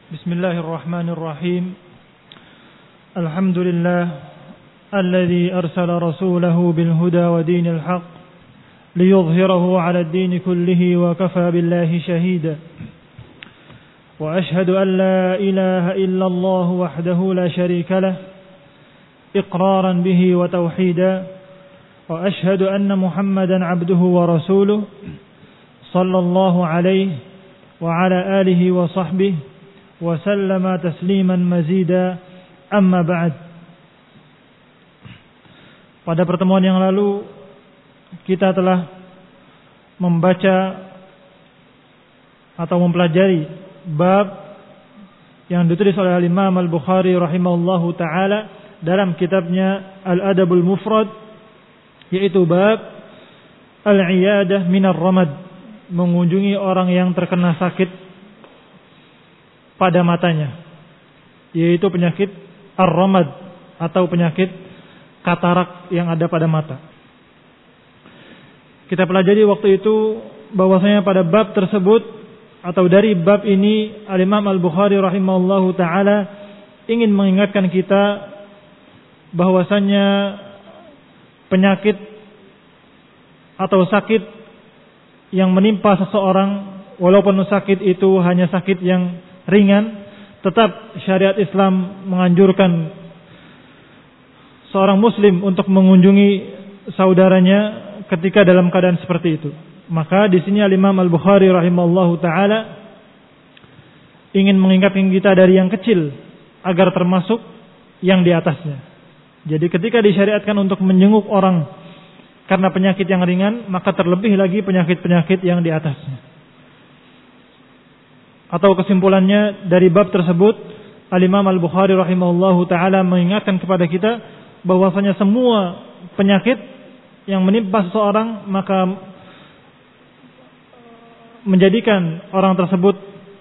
بسم الله الرحمن الرحيم الحمد لله الذي أرسل رسوله بالهدى ودين الحق ليظهره على الدين كله وكفى بالله شهيدا وأشهد أن لا إله إلا الله وحده لا شريك له إقرارا به وتوحيدا وأشهد أن محمدا عبده ورسوله صلى الله عليه وعلى آله وصحبه وسلم تسليما مزيدا أما بعد. Pada pertemuan yang lalu kita telah membaca atau mempelajari bab yang ditulis oleh Imam Al-Bukhari rahimahullahu taala dalam kitabnya Al-Adabul Mufrad, yaitu bab al-iyadah minar ramad, mengunjungi orang yang terkena sakit pada matanya, yaitu penyakit ar-ramad atau penyakit katarak yang ada pada mata. Kita pelajari waktu itu bahwasanya pada bab tersebut atau dari bab ini Al-Imam Al-Bukhari rahimahullahu taala ingin mengingatkan kita bahwasanya penyakit atau sakit yang menimpa seseorang, walaupun sakit itu hanya sakit yang ringan, tetap syariat Islam menganjurkan seorang muslim untuk mengunjungi saudaranya ketika dalam keadaan seperti itu. Maka di sini Imam Al-Bukhari rahimahullahu taala ingin mengingatkan kita dari yang kecil agar termasuk yang di atasnya. Jadi ketika disyariatkan untuk menjenguk orang karena penyakit yang ringan, maka terlebih lagi penyakit-penyakit yang di atasnya. Atau kesimpulannya dari bab tersebut, Al-Imam Al-Bukhari rahimahullahu taala mengingatkan kepada kita bahwasanya semua penyakit yang menimpa seseorang maka menjadikan orang tersebut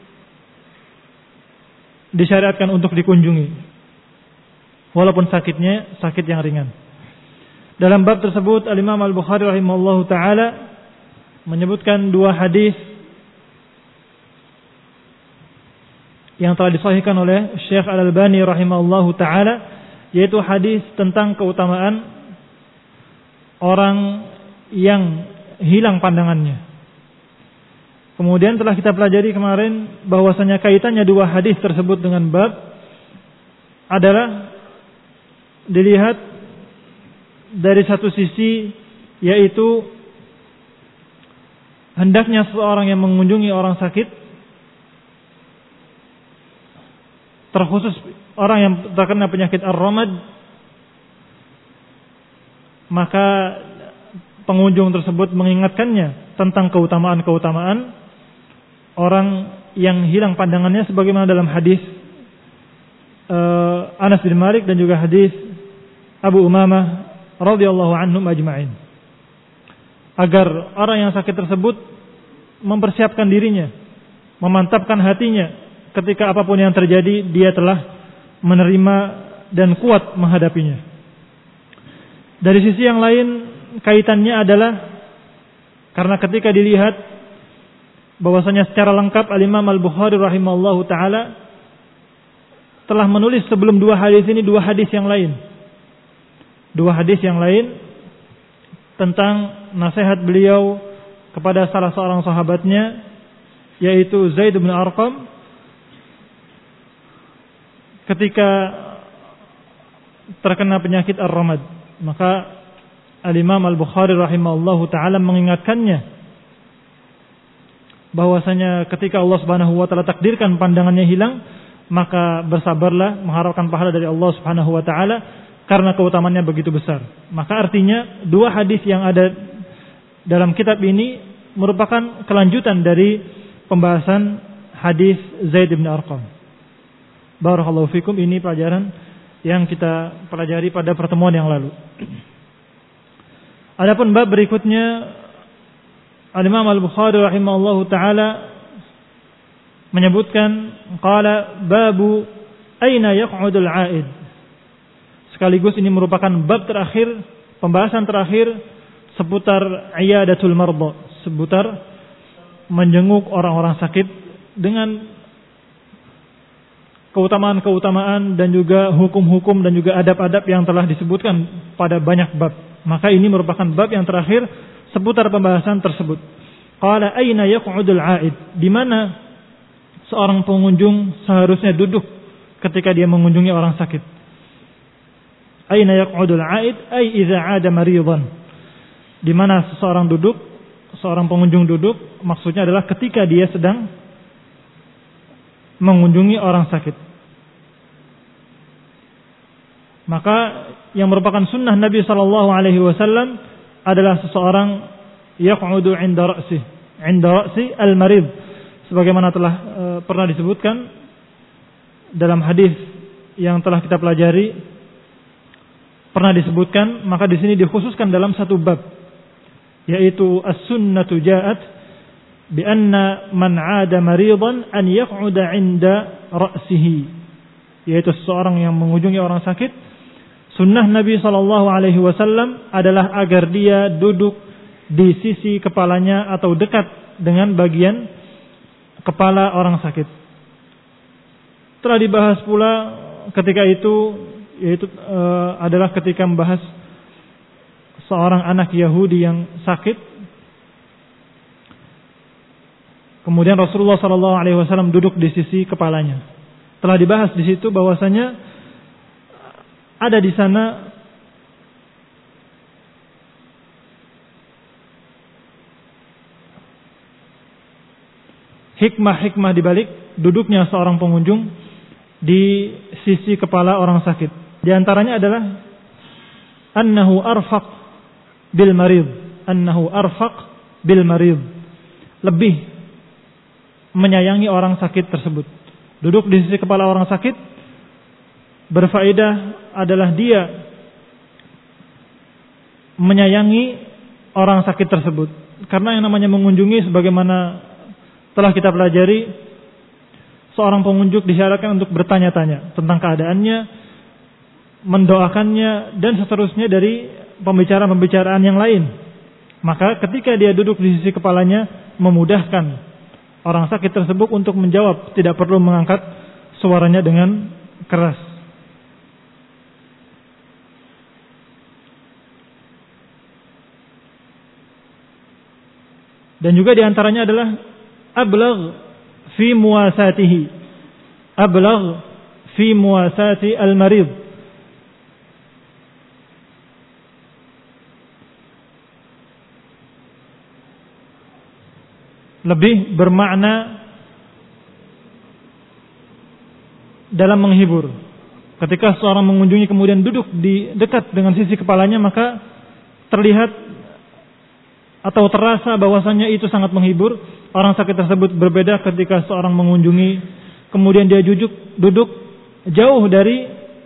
disyariatkan untuk dikunjungi, walaupun sakitnya sakit yang ringan. Dalam bab tersebut Al-Imam Al-Bukhari rahimahullahu taala menyebutkan dua hadis yang telah disahihkan oleh Syekh Al-Albani rahimahullahu taala, yaitu hadis tentang keutamaan orang yang hilang pandangannya. Kemudian telah kita pelajari kemarin bahwasanya kaitannya dua hadis tersebut dengan bab adalah dilihat dari satu sisi, yaitu hendaknya seseorang yang mengunjungi orang sakit, terkhusus orang yang terkena penyakit ar-ramad, maka pengunjung tersebut mengingatkannya tentang keutamaan-keutamaan orang yang hilang pandangannya, sebagaimana dalam hadis Anas bin Malik dan juga hadis Abu Umamah radhiyallahu anhum ajma'in, agar orang yang sakit tersebut mempersiapkan dirinya, memantapkan hatinya ketika apapun yang terjadi dia telah menerima dan kuat menghadapinya. Dari sisi yang lain kaitannya adalah karena ketika dilihat bahwasanya secara lengkap Al-Imam Al-Bukhari rahimahullahu taala telah menulis sebelum dua hadis ini dua hadis yang lain tentang nasihat beliau kepada salah seorang sahabatnya, yaitu Zaid bin Arqam, ketika terkena penyakit ar-ramad. Maka Al-Imam Al-Bukhari rahimahullahu taala mengingatkannya bahwasanya ketika Allah Subhanahu wa taala takdirkan pandangannya hilang, maka bersabarlah mengharapkan pahala dari Allah Subhanahu wa taala karena keutamaannya begitu besar. Maka artinya dua hadis yang ada dalam kitab ini merupakan kelanjutan dari pembahasan hadis Zaid bin Arqam. Barakallahu fikum, ini pelajaran yang kita pelajari pada pertemuan yang lalu. Adapun bab berikutnya, Al-Imam Al-Bukhari rahimahullahu taala menyebutkan qala babu aina yaq'udul 'aid. Sekaligus ini merupakan bab terakhir, pembahasan terakhir seputar iyadatul mardha, seputar menjenguk orang-orang sakit dengan keutamaan-keutamaan dan juga hukum-hukum dan juga adab-adab yang telah disebutkan pada banyak bab. Maka ini merupakan bab yang terakhir seputar pembahasan tersebut. Qala aina yaq'udul 'aid? Di mana seorang pengunjung seharusnya duduk ketika dia mengunjungi orang sakit? Aina yaq'udul 'aid? Ai idza 'ada maridan. Di mana seseorang duduk, seorang pengunjung duduk, maksudnya adalah ketika dia sedang mengunjungi orang sakit. Maka yang merupakan sunnah Nabi sallallahu alaihi wasallam adalah seseorang yaq'udu 'inda ra'si al-marid, sebagaimana telah pernah disebutkan dalam hadis yang telah kita pelajari, pernah disebutkan, maka di sini dikhususkan dalam satu bab, yaitu as-sunnatu ja'at bi anna man 'ada maridan an yaq'uda 'inda ra'sihi, yaitu seorang yang mengunjungi orang sakit, sunnah Nabi sallallahu alaihi wasallam adalah agar dia duduk di sisi kepalanya atau dekat dengan bagian kepala orang sakit. Telah dibahas pula ketika itu, yaitu adalah ketika membahas seorang anak Yahudi yang sakit. Kemudian Rasulullah sallallahu alaihi wasallam duduk di sisi kepalanya. Telah dibahas di situ bahwasanya ada di sana hikmah-hikmah di balik duduknya seorang pengunjung di sisi kepala orang sakit. Di antaranya adalah annahu arfaq bil marid, lebih menyayangi orang sakit tersebut. Duduk di sisi kepala orang sakit berfaedah adalah dia menyayangi orang sakit tersebut. Karena yang namanya mengunjungi, sebagaimana telah kita pelajari, seorang pengunjung disyaratkan untuk bertanya-tanya tentang keadaannya, mendoakannya, dan seterusnya dari pembicaraan-pembicaraan yang lain. Maka ketika dia duduk di sisi kepalanya, memudahkan orang sakit tersebut untuk menjawab, tidak perlu mengangkat suaranya dengan keras. Dan juga diantaranya adalah ablagh fi muwasati al-marid, lebih bermakna dalam menghibur. Ketika seorang mengunjungi kemudian duduk di dekat dengan sisi kepalanya, maka terlihat atau terasa bahwasanya itu sangat menghibur orang sakit tersebut. Berbeda ketika seorang mengunjungi kemudian dia duduk jauh dari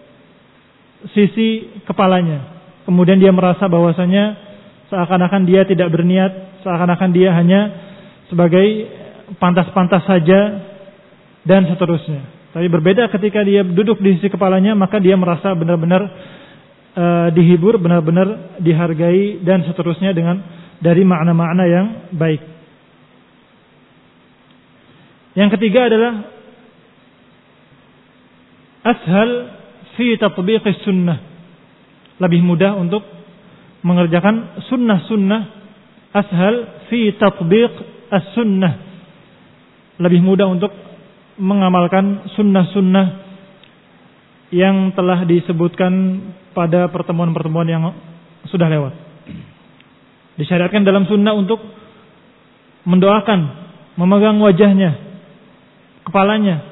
sisi kepalanya, kemudian dia merasa bahwasanya seakan-akan dia tidak berniat, seakan-akan dia hanya sebagai pantas-pantas saja dan seterusnya. Tapi berbeda ketika dia duduk di sisi kepalanya, maka dia merasa benar-benar dihibur, benar-benar dihargai dan seterusnya dari makna-makna yang baik. Yang ketiga adalah ashal fi tatbiqis sunnah, lebih mudah untuk mengerjakan sunnah-sunnah. Ashal fi tatbiq as-sunnah, lebih mudah untuk mengamalkan sunnah-sunnah yang telah disebutkan pada pertemuan-pertemuan yang sudah lewat. Disyariatkan dalam sunnah untuk mendoakan, memegang wajahnya, kepalanya,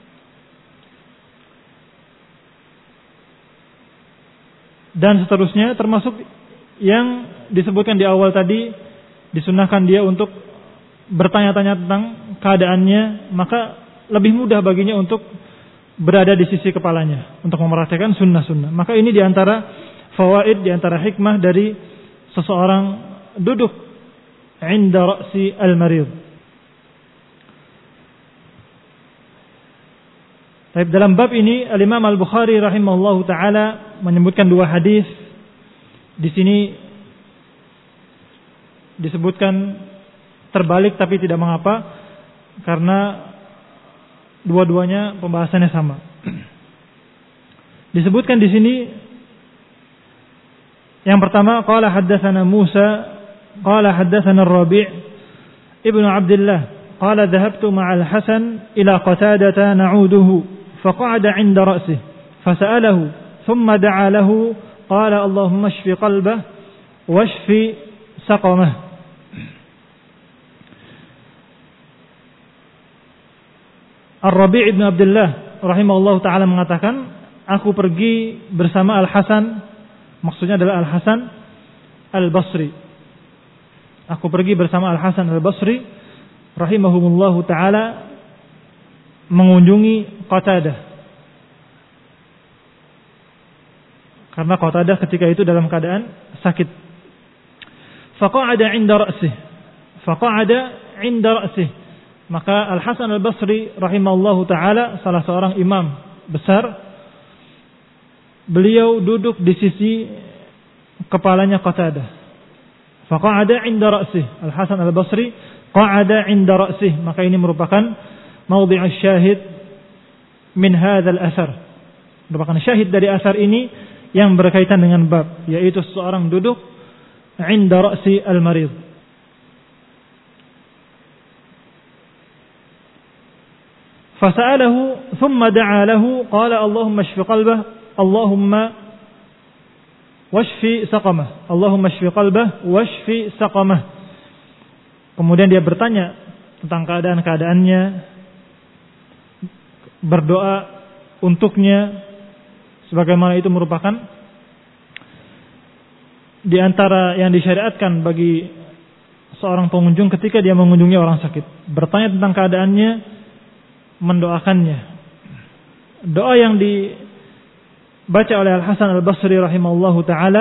dan seterusnya, termasuk yang disebutkan di awal tadi, disunahkan dia untuk bertanya-tanya tentang keadaannya, maka lebih mudah baginya untuk berada di sisi kepalanya, untuk memperhatikan sunnah-sunnah. Maka ini diantara fawaid, diantara hikmah dari seseorang duduk 'inda ra'si al-marid. Baik, dalam bab ini Al-Imam Al-Bukhari rahimahullahu taala menyebutkan dua hadis. Di sini disebutkan terbalik, tapi tidak mengapa, karena dua-duanya pembahasannya sama. Disebutkan di sini yang pertama, qala haddatsana Musa qala haddatsana Ar-Rabi' ibnu Abdullah qala dhahabtu ma'al Hasan ila Qatadah na'uduhu faqa'ada 'inda ra'sihi fasa'alahu thumma da'a lahu qala Allahumma ishfi qalbahu washfi saqamahu. Ar-Rabi' ibnu Abdullah rahimahullahu taala mengatakan, aku pergi bersama Al-Hasan, maksudnya adalah Al-Hasan Al-Basri. Aku pergi bersama Al-Hasan Al-Basri rahimahumullahu taala mengunjungi Qatadah. Karena Qatadah ketika itu dalam keadaan sakit. Faqa'ada 'inda ra'sih. Faqa'ada 'inda ra'sih. Maka Al-Hasan Al-Basri rahimahullahu taala salah seorang imam besar, beliau duduk di sisi kepalanya Qatadah. Faqa'ada 'inda ra'sih. Al-Hasan Al-Basri qa'ada 'inda ra'sih. Maka ini merupakan mawdhi'us syahid min hadzal athar. Merupakan syahid dari asar ini yang berkaitan dengan bab, yaitu seorang duduk 'inda ra'si al-marid. Fasa'alahu thumma da'a lahu qala Allahumma ishfi qalbahu Allahumma washfi saqamah. Allahumma ishfi qalbahu washfi saqamah. Kemudian dia bertanya tentang keadaan-keadaannya, berdoa untuknya, sebagaimana itu merupakan di antara yang disyariatkan bagi seorang pengunjung ketika dia mengunjungi orang sakit. Bertanya tentang keadaannya, mendoakannya. Doa yang dibaca oleh Al-Hasan Al-Basri rahimahullahu taala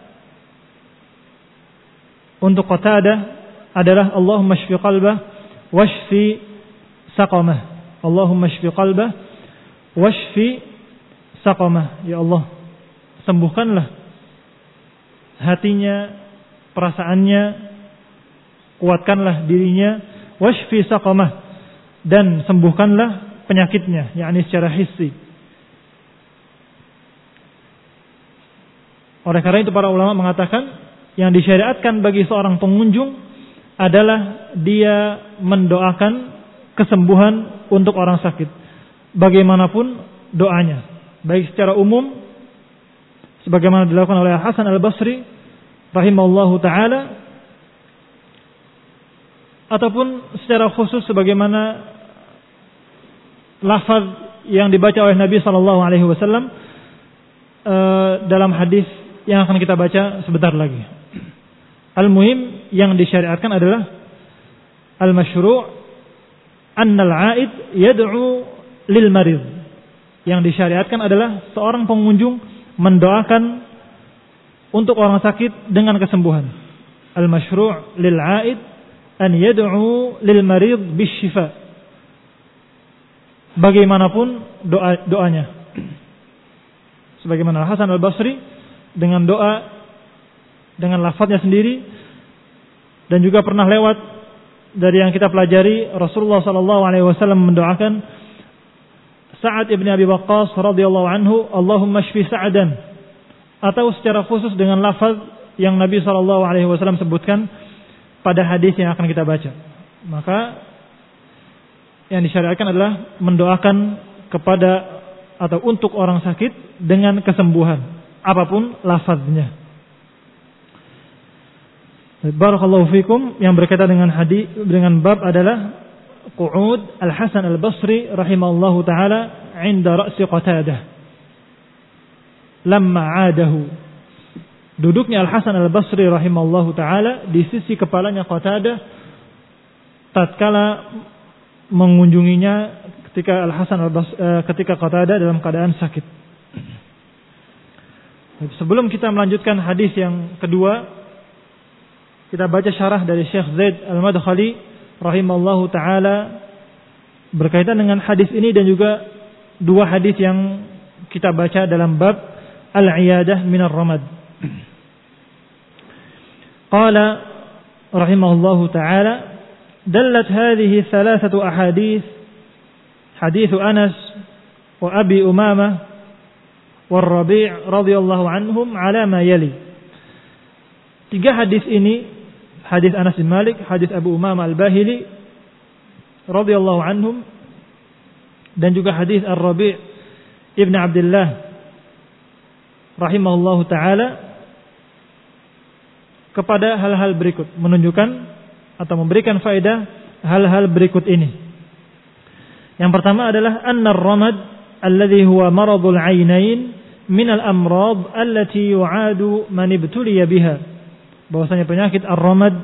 untuk Qatadah adalah Allahumma shfi qalbah washfi saqamah. Allahumma shfi qalbah washfi saqamah. Ya Allah, sembuhkanlah hatinya, perasaannya, kuatkanlah dirinya, washfi saqamah, dan sembuhkanlah penyakitnya, yakni secara hissi. Oleh karena itu para ulama mengatakan yang disyariatkan bagi seorang pengunjung adalah dia mendoakan kesembuhan untuk orang sakit, bagaimanapun doanya, baik secara umum sebagaimana dilakukan oleh Hasan Al-Basri rahimahullahu taala, ataupun secara khusus sebagaimana lafaz yang dibaca oleh Nabi sallallahu alaihi wasallam dalam hadis yang akan kita baca sebentar lagi. Al-muhim yang disyariatkan adalah al-masyru' annal 'aid yad'u lil marid. Yang disyariatkan adalah seorang pengunjung mendoakan untuk orang sakit dengan kesembuhan. Al-masyru' lil 'aid an yad'u lil marid bisyifa. Bagaimanapun doanya. Sebagaimana Hasan Al-Basri dengan doa, dengan lafadznya sendiri, dan juga pernah lewat dari yang kita pelajari Rasulullah sallallahu alaihi wasallam mendoakan Sa'ad ibn Abi Waqqas radhiyallahu anhu, Allahumma shfi Sa'dan, atau secara khusus dengan lafaz yang Nabi sallallahu alaihi wasallam sebutkan pada hadis yang akan kita baca. Maka yang disyariatkan adalah mendoakan kepada atau untuk orang sakit dengan kesembuhan, apapun lafaznya. Barakallahu fikum. Yang berkaitan dengan hadis dengan bab adalah qu'ud Al-Hasan Al-Basri rahimahullahu taala 'inda ra'si Qatadah lamma 'adahu. Duduknya Al-Hasan Al-Basri rahimahullahu taala di sisi kepalanya Qatadah tatkala mengunjunginya ketika Al-Hasan ketika Qatadah dalam keadaan sakit. Sebelum kita melanjutkan hadis yang kedua, kita baca syarah dari Syekh Zaid Al-Madkhali rahimallahu taala berkaitan dengan hadis ini dan juga dua hadis yang kita baca dalam bab al-iyadah minar ramad. Qala rahimahullahu taala dallat hadhihi thalathatu ahadith hadits Anas wa Abi Umamah wa Rabi' radhiyallahu anhum ala ma yali. 3 hadis ini, hadis Anas bin Malik, hadis Abu Umamah Al-Bahili radhiyallahu anhum, dan juga hadis Ar-Rabi' Ibn Abdullah rahimahullahu taala, kepada hal-hal berikut, menunjukkan atau memberikan faedah hal-hal berikut ini. Yang pertama adalah annar-ramad alladhi huwa maradul 'ainain min al-amrad allati yu'adu man ibtuliya biha. Bahwasanya penyakit ar-ramad,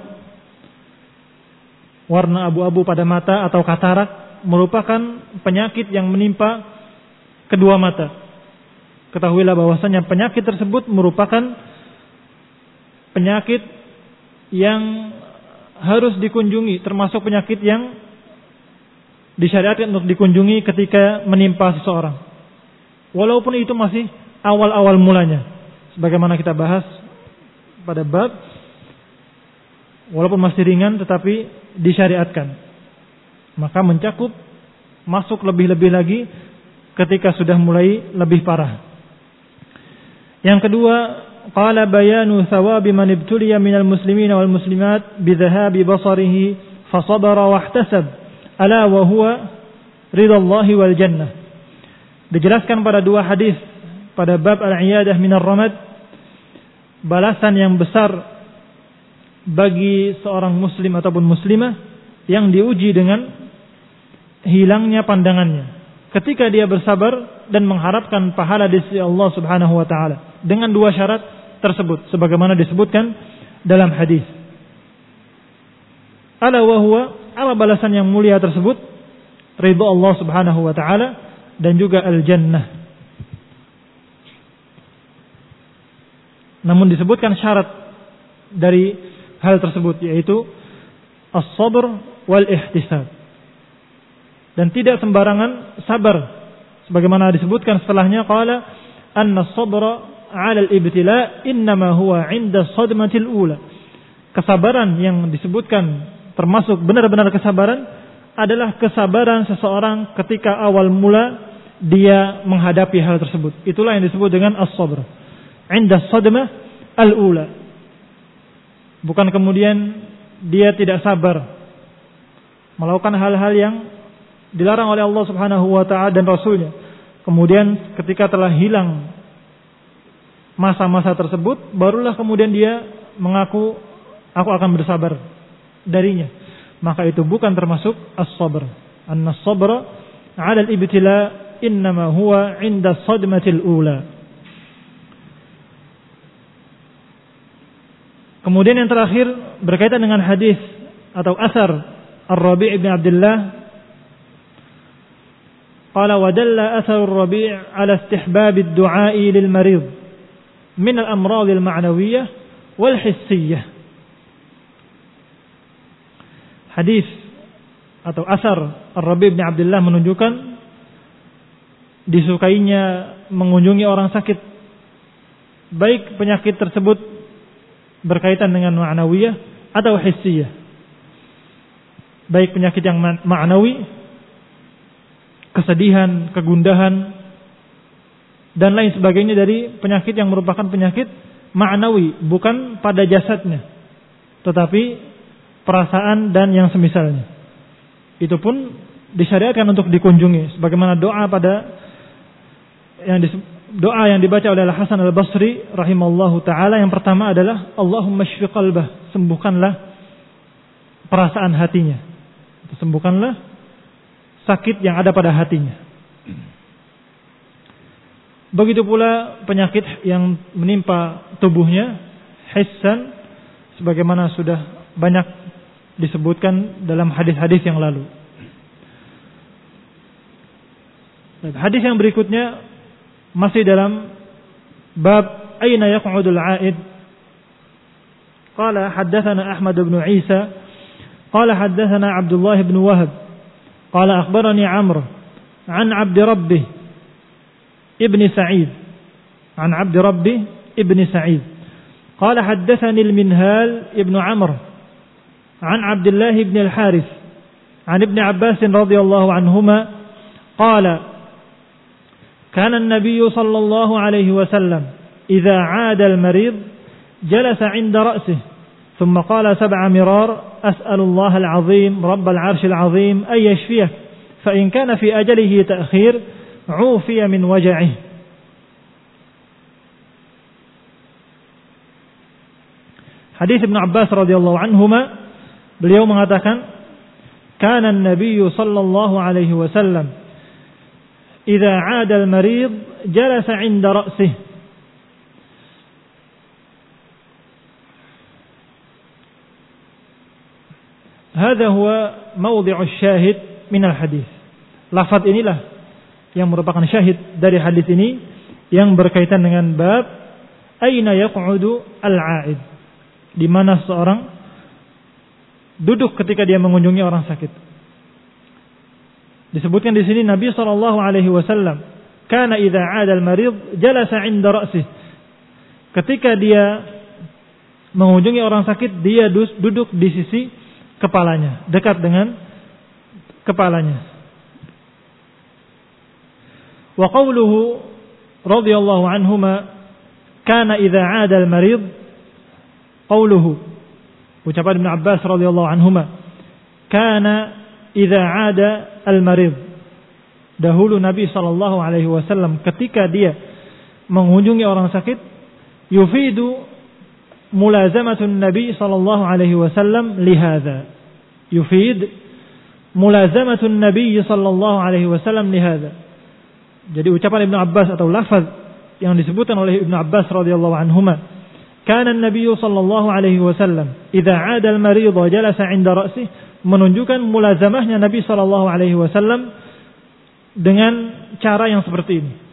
warna abu-abu pada mata atau katarak, merupakan penyakit yang menimpa kedua mata. Ketahuilah bahwasanya penyakit tersebut merupakan penyakit yang harus dikunjungi, termasuk penyakit yang disyariatkan untuk dikunjungi ketika menimpa seseorang. Walaupun itu masih awal-awal mulanya, sebagaimana kita bahas pada bab, walaupun masih ringan tetapi disyariatkan, maka mencakup masuk lebih-lebih lagi ketika sudah mulai lebih parah. Yang kedua, qala bayanu thawabi man ibtuliya minal muslimina wal muslimat bidhahabi basarihi fa sabara wa ihtasab ala wa huwa ridallahi wal jannah. Dijelaskan pada 2 hadis pada bab al-iyadah minar ramad, balasan yang besar bagi seorang muslim ataupun muslimah yang diuji dengan hilangnya pandangannya, ketika dia bersabar dan mengharapkan pahala di sisi Allah Subhanahu wa taala, dengan 2 syarat tersebut sebagaimana disebutkan dalam hadis. Ala wa huwa, apa balasan yang mulia tersebut? Ridha Allah Subhanahu wa taala dan juga al-jannah. Namun disebutkan syarat dari hal tersebut, yaitu as-sabr wal ihtisab. Dan tidak sembarangan sabar, sebagaimana disebutkan setelahnya, qala anna as-sabra 'ala al-ibtila innama huwa 'inda as-sadmatil ula. Kesabaran yang disebutkan termasuk benar-benar kesabaran adalah kesabaran seseorang ketika awal mula dia menghadapi hal tersebut. Itulah yang disebut dengan as-sabr 'inda as-sadmah al-ula. Bukan kemudian dia tidak sabar melakukan hal-hal yang dilarang oleh Allah Subhanahu wa taala dan Rasulnya. Kemudian ketika telah hilang masa-masa tersebut, barulah kemudian dia mengaku, aku akan bersabar darinya. Maka itu bukan termasuk as-sabr. Anna as-sabra 'ala al-ibtila innama huwa 'inda as-sadmatil ula. Kemudian yang terakhir berkaitan dengan hadis atau asar Ar-Rabi' ibn Abdullah, qala wa dalla athar Ar-Rabi' ala istihbab ad-du'a lil marid min al-amrad al-ma'nawiyyah wal hissiyyah. Hadis atau asar Ar-Rabi' ibn Abdullah menunjukkan disukainya mengunjungi orang sakit, baik penyakit tersebut berkaitan dengan ma'nawiyah atau hissiyah. Baik penyakit yang ma'nawi, kesedihan, kegundahan, dan lain sebagainya dari penyakit yang merupakan penyakit ma'nawi, bukan pada jasadnya, tetapi perasaan dan yang semisalnya. Itu pun disyariatkan untuk dikunjungi, sebagaimana doa doa yang dibaca oleh Al-Hasan Al-Basri rahimallahu taala. Yang pertama adalah Allahumma shfi qalbah, sembuhkanlah perasaan hatinya, sembuhkanlah sakit yang ada pada hatinya. Begitu pula penyakit yang menimpa tubuhnya, hissan, sebagaimana sudah banyak disebutkan dalam hadis-hadis yang lalu. Hadis yang berikutnya masih dalam bab aina yaq'udul 'aid. Qala haddatsana Ahmad bin Isa qala haddatsana Abdullah bin Wahab qala akhbarani Amr an Abd Rabbih ibn Sa'id an Abd Rabbih ibn Sa'id qala haddatsani al-Minhal ibn Amr an Abdullah ibn al-Harith an Ibn Abbas radhiyallahu anhuma qala kana an-nabiy sallallahu alaihi wasallam idza 'ada al-marid jalasa 'inda ra'sihi thumma qala 7 mirar as'alullaha al-'azim rabbal 'arshil 'azim ay yashfiyah fa in kana fi ajalihi ta'khir 'ufiya min waj'ihi. Hadis Ibnu Abbas radhiyallahu anhuma, beliau mengatakan, kana an-nabiy sallallahu alaihi wasallam idza 'ada al-marid jalasa 'inda ra'sihi. Hadha huwa mawdhi'u syahid min al-hadis. Lafaz inilah yang merupakan syahid dari hadis ini yang berkaitan dengan bab aina yaq'udu al-'a'id, di mana seorang duduk ketika dia mengunjungi orang sakit. Disebutkan di sini Nabi sallallahu alaihi wasallam kana idza 'ada al-marid jalasa 'inda ra'sihi. Ketika dia mengunjungi orang sakit, dia duduk di sisi kepalanya, dekat dengan kepalanya. Wa qawluhu radhiyallahu anhuma kana idza 'ada al-marid, qawluhu, ucapan Ibnu Abbas radhiyallahu anhuma, kana idza 'ada al-marid. Dahulu Nabi sallallahu alaihi wasallam ketika dia mengunjungi orang sakit, yufidu mulazamatun Nabi sallallahu alaihi wasallam lihadza. Yufid mulazamatun Nabi sallallahu alaihi wasallam lihadza. Jadi ucapan Ibnu Abbas atau lafaz yang disebutkan oleh Ibnu Abbas radhiyallahu anhuma, kana an-nabiy sallallahu alaihi wasallam idza 'ada al-marid jalasa 'inda ra'sihi, menunjukkan mulazamahnya Nabi sallallahu alaihi wasallam dengan cara yang seperti ini.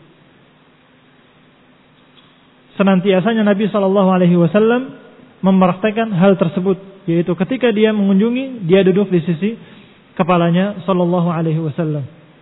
Senantiasanya Nabi sallallahu alaihi wasallam mempraktikkan hal tersebut, yaitu ketika dia mengunjungi, dia duduk di sisi kepalanya sallallahu alaihi wasallam.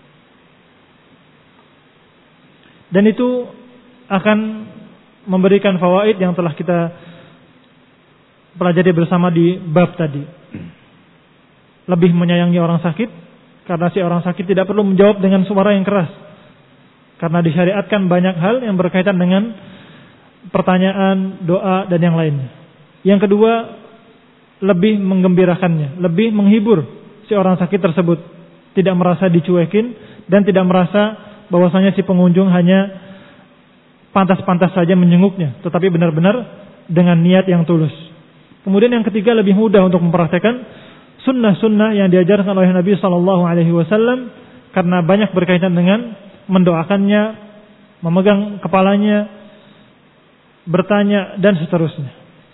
Dan itu akan memberikan fawaid yang telah kita pelajari bersama di bab tadi. Lebih menyayangi orang sakit, karena si orang sakit tidak perlu menjawab dengan suara yang keras, karena disyariatkan banyak hal yang berkaitan dengan pertanyaan, doa, dan yang lainnya. Yang kedua, lebih menggembirakannya, lebih menghibur si orang sakit tersebut, tidak merasa dicuekin dan tidak merasa bahwasanya si pengunjung hanya pantas-pantas saja menjenguknya, tetapi benar-benar dengan niat yang tulus. Kemudian yang ketiga, lebih mudah untuk mempraktekkan sunnah-sunnah yang diajarkan oleh Nabi sallallahu alaihi wasallam, karena banyak berkaitan dengan mendoakannya, memegang kepalanya, bertanya, dan seterusnya.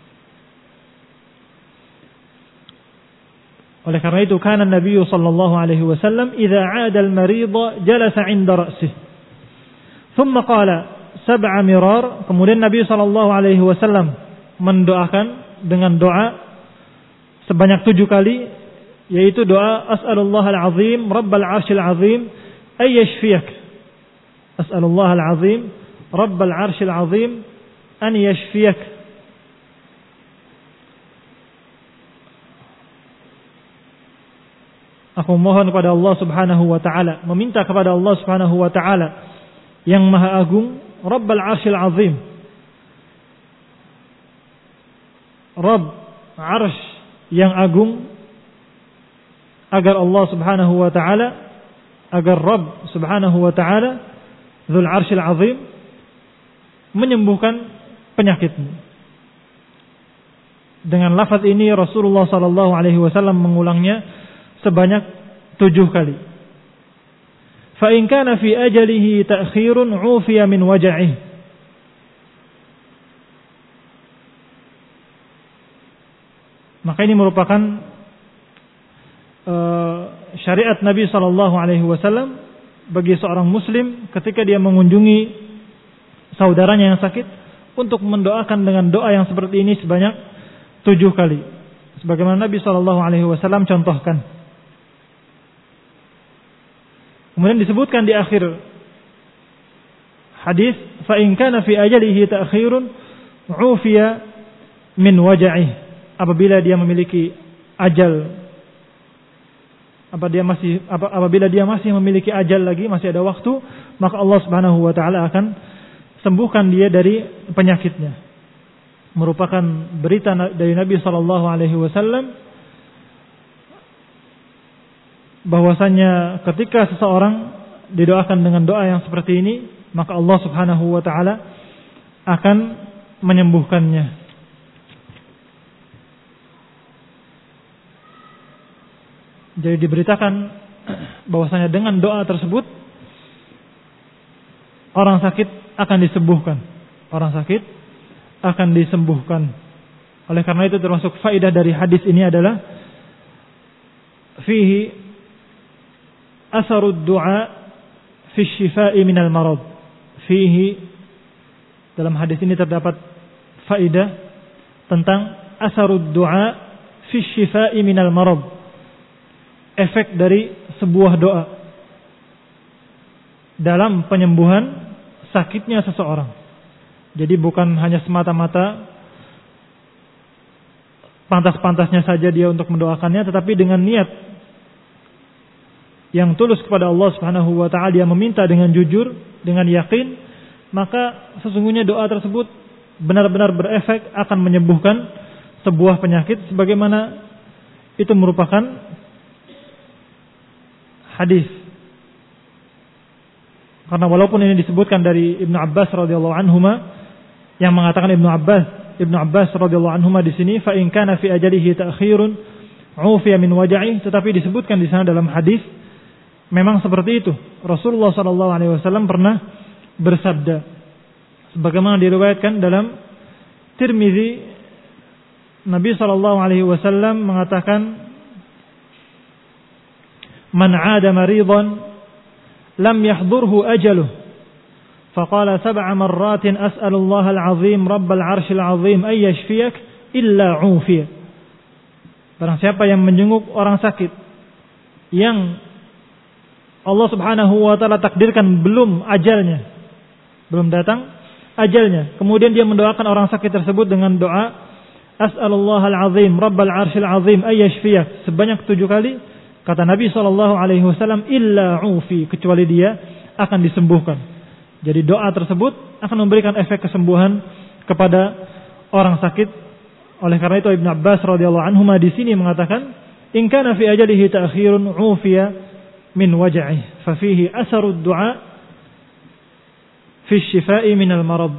Oleh karena itu, kana Nabi sallallahu alaihi wasallam idza 'ada al-marid jalasa 'inda ra'sihi thumma qala 7 mirar. Kemudian Nabi sallallahu alaihi wasallam mendoakan dengan doa sebanyak 7 kali, yaitu doa as'alullaha al-'azim rabbal 'arshil 'azim ay yashfiyak. As'alullaha al-'azim rabbal 'arshil 'azim an yashfiyak. Aku mohon kepada Allah Subhanahu wa taala, meminta kepada Allah Subhanahu wa taala yang Maha Agung, Rabbal 'Arsyil 'Azim. Rabb 'Arsy yang agung, agar Allah Subhanahu wa taala, agar Rabb Subhanahu wa taala Dzul 'Arsyil 'Azim menyembuhkan penyakitmu. Dengan lafaz ini Rasulullah sallallahu alaihi wasallam mengulangnya sebanyak 7 kali. Fa in kana fi ajalihi ta'khirun 'ufiya min waj'ihi. Maka ini merupakan syariat Nabi sallallahu alaihi wasallam bagi seorang muslim ketika dia mengunjungi saudaranya yang sakit, untuk mendoakan dengan doa yang seperti ini sebanyak 7 kali, sebagaimana Nabi sallallahu alaihi wasallam contohkan. Kemudian disebutkan di akhir hadis, fa in kana fi ajalihi ta'khirun 'ufiya min waj'ihi. Apabila dia memiliki ajal apabila dia masih memiliki ajal lagi, masih ada waktu, maka Allah Subhanahu wa taala akan sembuhkan dia dari penyakitnya. Merupakan berita dari Nabi sallallahu alaihi wasallam bahwasanya ketika seseorang didoakan dengan doa yang seperti ini, maka Allah Subhanahu wa taala akan menyembuhkannya. Jadi diberitakan bahwasanya dengan doa tersebut orang sakit akan disembuhkan. Orang sakit akan disembuhkan. Oleh karena itu termasuk faedah dari hadis ini adalah fihi asarud du'a fi syifai minal marad. Fihi, dalam hadis ini terdapat faedah tentang asarud du'a fi syifai minal marad. Efek dari sebuah doa dalam penyembuhan sakitnya seseorang. Jadi bukan hanya semata-mata pantas-pantasnya saja dia untuk mendoakannya, tetapi dengan niat yang tulus kepada Allah Subhanahu wa taala, dia meminta dengan jujur, dengan yakin, maka sesungguhnya doa tersebut benar-benar berefek, akan menyembuhkan sebuah penyakit, sebagaimana itu merupakan hadis. Karena walaupun ini disebutkan dari Ibnu Abbas radhiyallahu anhuma, yang mengatakan Ibnu Abbas radhiyallahu anhuma di sini, fa in kana fi ajalihi ta'khirun ufiya min waj'i, tetapi disebutkan di sana dalam hadis memang seperti itu. Rasulullah sallallahu alaihi wasallam pernah bersabda sebagaimana diriwayatkan dalam Tirmizi, Nabi sallallahu alaihi wasallam mengatakan, man 'ada maridan lam yahdurhu ajaluh faqala 7 marratin as'alullaha al-'azim rabbal 'arsyil 'azim ay yashfiyak illa 'ufiya. Barang siapa yang menjenguk orang sakit yang Allah Subhanahu wa taala takdirkan belum datang ajalnya, kemudian dia mendoakan orang sakit tersebut dengan doa as'alullaha al-'azim rabbal 'arsyil 'azim ay yashfiyak sebanyak 7 kali. Kata Nabi SAW, illa ufi, kecuali dia akan disembuhkan. Jadi doa tersebut akan memberikan efek kesembuhan kepada orang sakit. Oleh karena itu Ibnu Abbas radhiyallahu anhu di sini mengatakan, in kana fi ajalihi ta'khirun ufiya min waj'i, fa fihi asarud du'a fi syifai minal marad.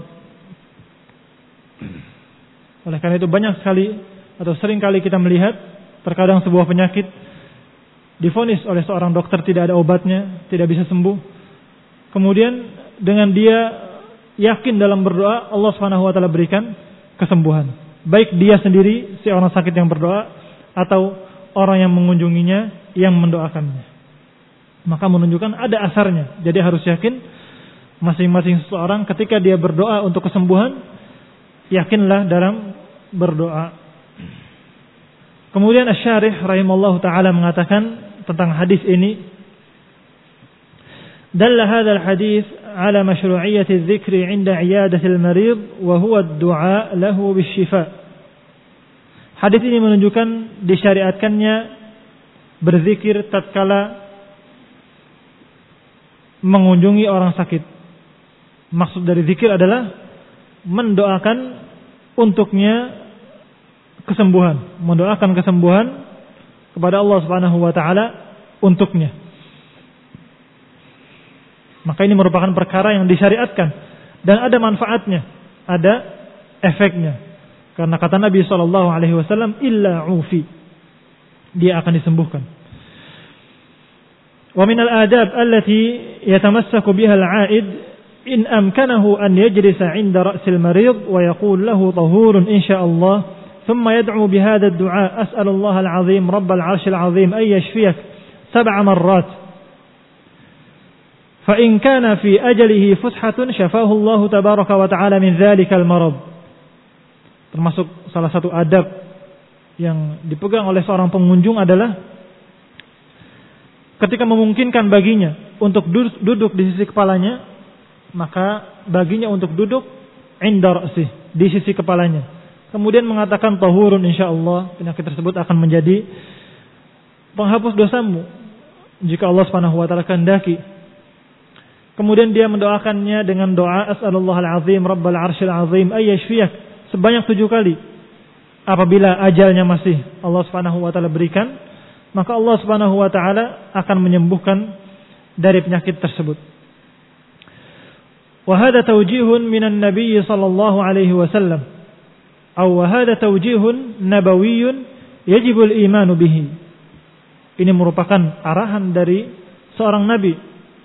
Oleh karena itu banyak sekali atau sering kali kita melihat terkadang sebuah penyakit divonis oleh seorang dokter tidak ada obatnya, tidak bisa sembuh. Kemudian dengan dia yakin dalam berdoa, Allah Subhanahu wa taala berikan kesembuhan. Baik dia sendiri, si orang sakit yang berdoa, atau orang yang mengunjunginya yang mendoakannya. Maka menunjukkan ada asarnya. Jadi harus yakin masing-masing seseorang ketika dia berdoa untuk kesembuhan, yakinlah dalam berdoa. Kemudian Asy-Syarih rahimallahu taala mengatakan tentang hadis ini, dalla hadzal hadis ala masyru'iyyati dzikri 'inda 'iyadati al-marid wa huwa ad-du'a lahu bisy-syifa. Hadis ini menunjukkan disyariatkannya berzikir tatkala mengunjungi orang sakit. Maksud dari zikir adalah mendoakan untuknya kesembuhan, mendoakan kesembuhan kepada Allah Subhanahu wa taala untuknya. Maka ini merupakan perkara yang disyariatkan dan ada manfaatnya, ada efeknya. Karena kata Nabi sallallahu alaihi wasallam, illa ufi, dia akan disembuhkan. Wa min al-adab allati yatamassaku biha al-'aid in amkanahu an yajlisa 'inda ra'sil marid wa yaqul lahu tahurun insyaallah. ثم يدعو بهذا الدعاء أسأل الله العظيم رب العرش العظيم أن يشفيك 7 مرات فإن كان في أجله فسحة شفاه الله تبارك وتعالى من ذلك المرض. Termasuk salah satu adab yang dipegang oleh seorang pengunjung adalah ketika memungkinkan baginya untuk duduk di sisi kepalanya, maka baginya untuk duduk inda ra'sih, di sisi kepalanya. Kemudian mengatakan tahurun insyaallah, penyakit tersebut akan menjadi penghapus dosamu, jika Allah Subhanahu wa taala kehendaki. Kemudian dia mendoakannya dengan doa as'alullahal azim rabbal arsyil azim ay yashfiyak sebanyak 7 kali. Apabila ajalnya masih Allah Subhanahu wa taala berikan, maka Allah Subhanahu wa taala akan menyembuhkan dari penyakit tersebut. Wa hadha tawjihun minan nabiy sallallahu alaihi wasallam. Aw wa hadha tawjihun nabawiyyun yajibul imanu bihi. Ini merupakan arahan dari seorang nabi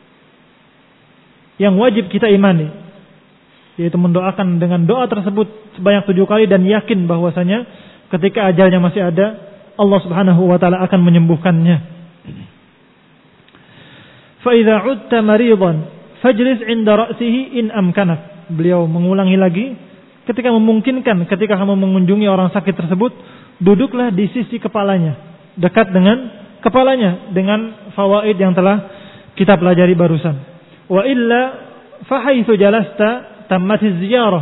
yang wajib kita imani, yaitu mendoakan dengan doa tersebut sebanyak 7 kali dan yakin bahwasanya ketika ajalnya masih ada, Allah Subhanahu wa taala akan menyembuhkannya. Fa idza 'udta maridan fajlis 'inda ra'sihi in amkanak. Beliau mengulangi lagi, ketika memungkinkan, ketika kamu mengunjungi orang sakit tersebut, duduklah di sisi kepalanya, dekat dengan kepalanya, dengan fawaid yang telah kita pelajari barusan. Wa illa fa haitsu jalasta tammatiz ziyarah.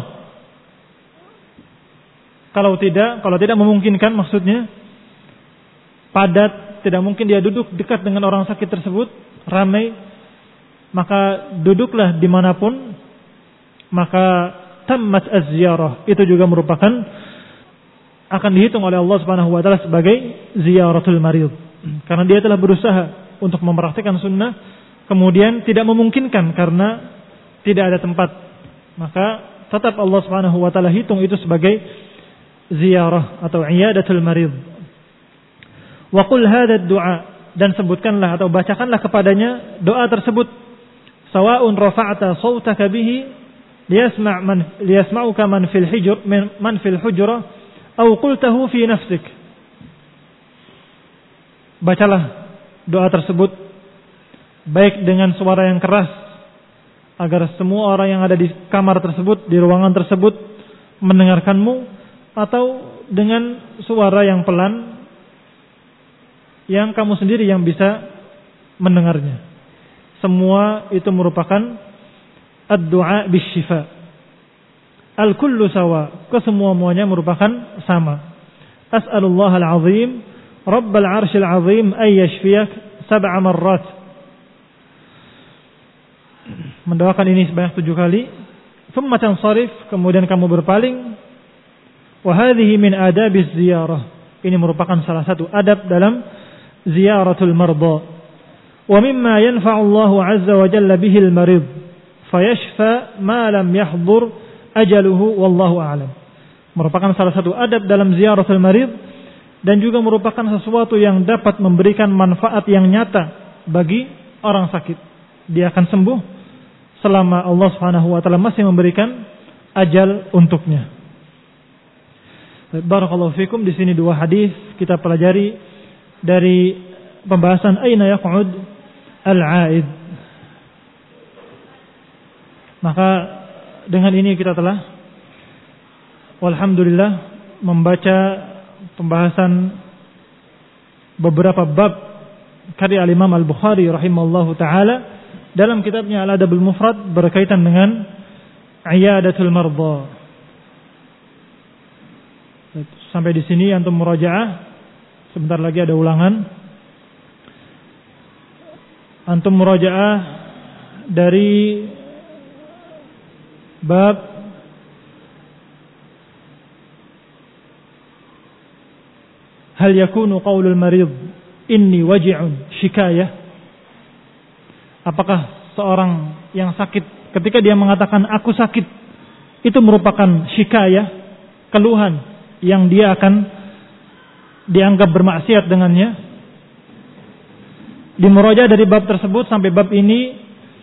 Kalau tidak memungkinkan, maksudnya padat, tidak mungkin dia duduk dekat dengan orang sakit tersebut, ramai, maka duduklah dimanapun, maka tammat az-ziyarah. Itu juga merupakan, akan dihitung oleh Allah Subhanahu wa taala sebagai ziyaratul marid. Karena dia telah berusaha untuk mempraktikkan sunnah, kemudian tidak memungkinkan karena tidak ada tempat, maka tetap Allah Subhanahu wa taala hitung itu sebagai ziyarah atau iyadatul marid. Wa qul hadha ad-du'a, dan sebutkanlah atau bacakanlah kepadanya doa tersebut. Sawa'un rafa'ta sautaka bihi liyasma'uka man fil hujra aw qultahu fi nafsik. Bacalah doa tersebut baik dengan suara yang keras agar semua orang yang ada di kamar tersebut, di ruangan tersebut mendengarkanmu, atau dengan suara yang pelan yang kamu sendiri yang bisa mendengarnya. Semua itu merupakan ad-du'a bisyifa. Al-kullu sawa, kesemua-muanya merupakan sama. As'alullahal azim rabbal arsyil azim ay yashfiyak 7 marrat. Mendoakan ini sebanyak 7 kali. Thumma tansarif, kemudian kamu berpaling. Wa hadhihi min adabiz ziyarah. Ini merupakan salah satu adab dalam ziyaratul marda. Wa mimma yanfa'u Allah 'azza wa jalla bihi al-marid fayashfa ma lam yahdhur ajaluhu wallahu a'lam. Merupakan salah satu adab dalam ziyaratul marid, dan juga merupakan sesuatu yang dapat memberikan manfaat yang nyata bagi orang sakit. Dia akan sembuh selama Allah Subhanahu wa taala masih memberikan ajal untuknya. Barakallahu fikum. Di sini 2 hadis kita pelajari dari pembahasan aina yaq'ud al-'aid. Maka dengan ini kita telah walhamdulillah membaca pembahasan beberapa bab karya al-Imam Al-Bukhari rahimahullahu taala dalam kitabnya Al-Adabul Mufrad berkaitan dengan iyadatul marda. Sampai di sini antum murajaah. Sebentar lagi ada ulangan. Antum murajaah dari bab hal yakunu qaulul marid inni waji'un shikayah. Apakah seorang yang sakit ketika dia mengatakan aku sakit itu merupakan shikayah, keluhan yang dia akan dianggap bermaksiat dengannya? Di murajaah dari bab tersebut sampai bab ini,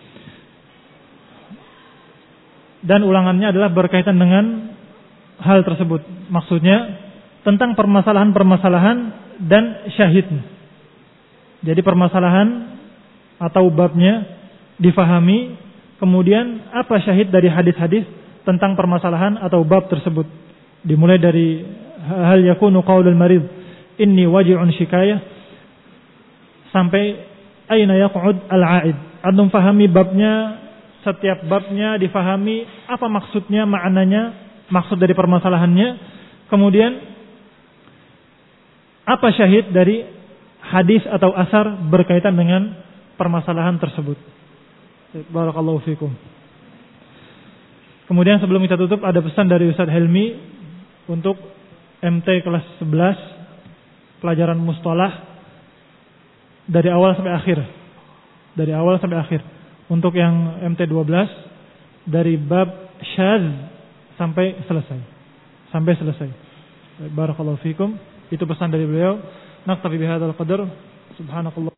dan ulangannya adalah berkaitan dengan hal tersebut. Maksudnya tentang permasalahan-permasalahan dan syahidnya. Jadi permasalahan atau babnya difahami, kemudian apa syahid dari hadis-hadis tentang permasalahan atau bab tersebut. Dimulai dari hal yakunu qaulul marid inni waji'un shikayah sampai aina yaq'ud al-'aid. Antum fahami babnya, setiap babnya difahami apa maksudnya, maknanya, maksud dari permasalahannya. Kemudian apa syahid dari hadis atau asar berkaitan dengan permasalahan tersebut. Barakallahu fikum. Kemudian sebelum kita tutup ada pesan dari Ustaz Helmi untuk MT kelas 11 pelajaran mustalah dari awal sampai akhir. Dari awal sampai akhir. Untuk yang MT 12 dari bab syadz sampai selesai. Sampai selesai. Barakallahu fikum. Itu pesan dari beliau. Naktafi bihadzal qadar. Subhanakallah.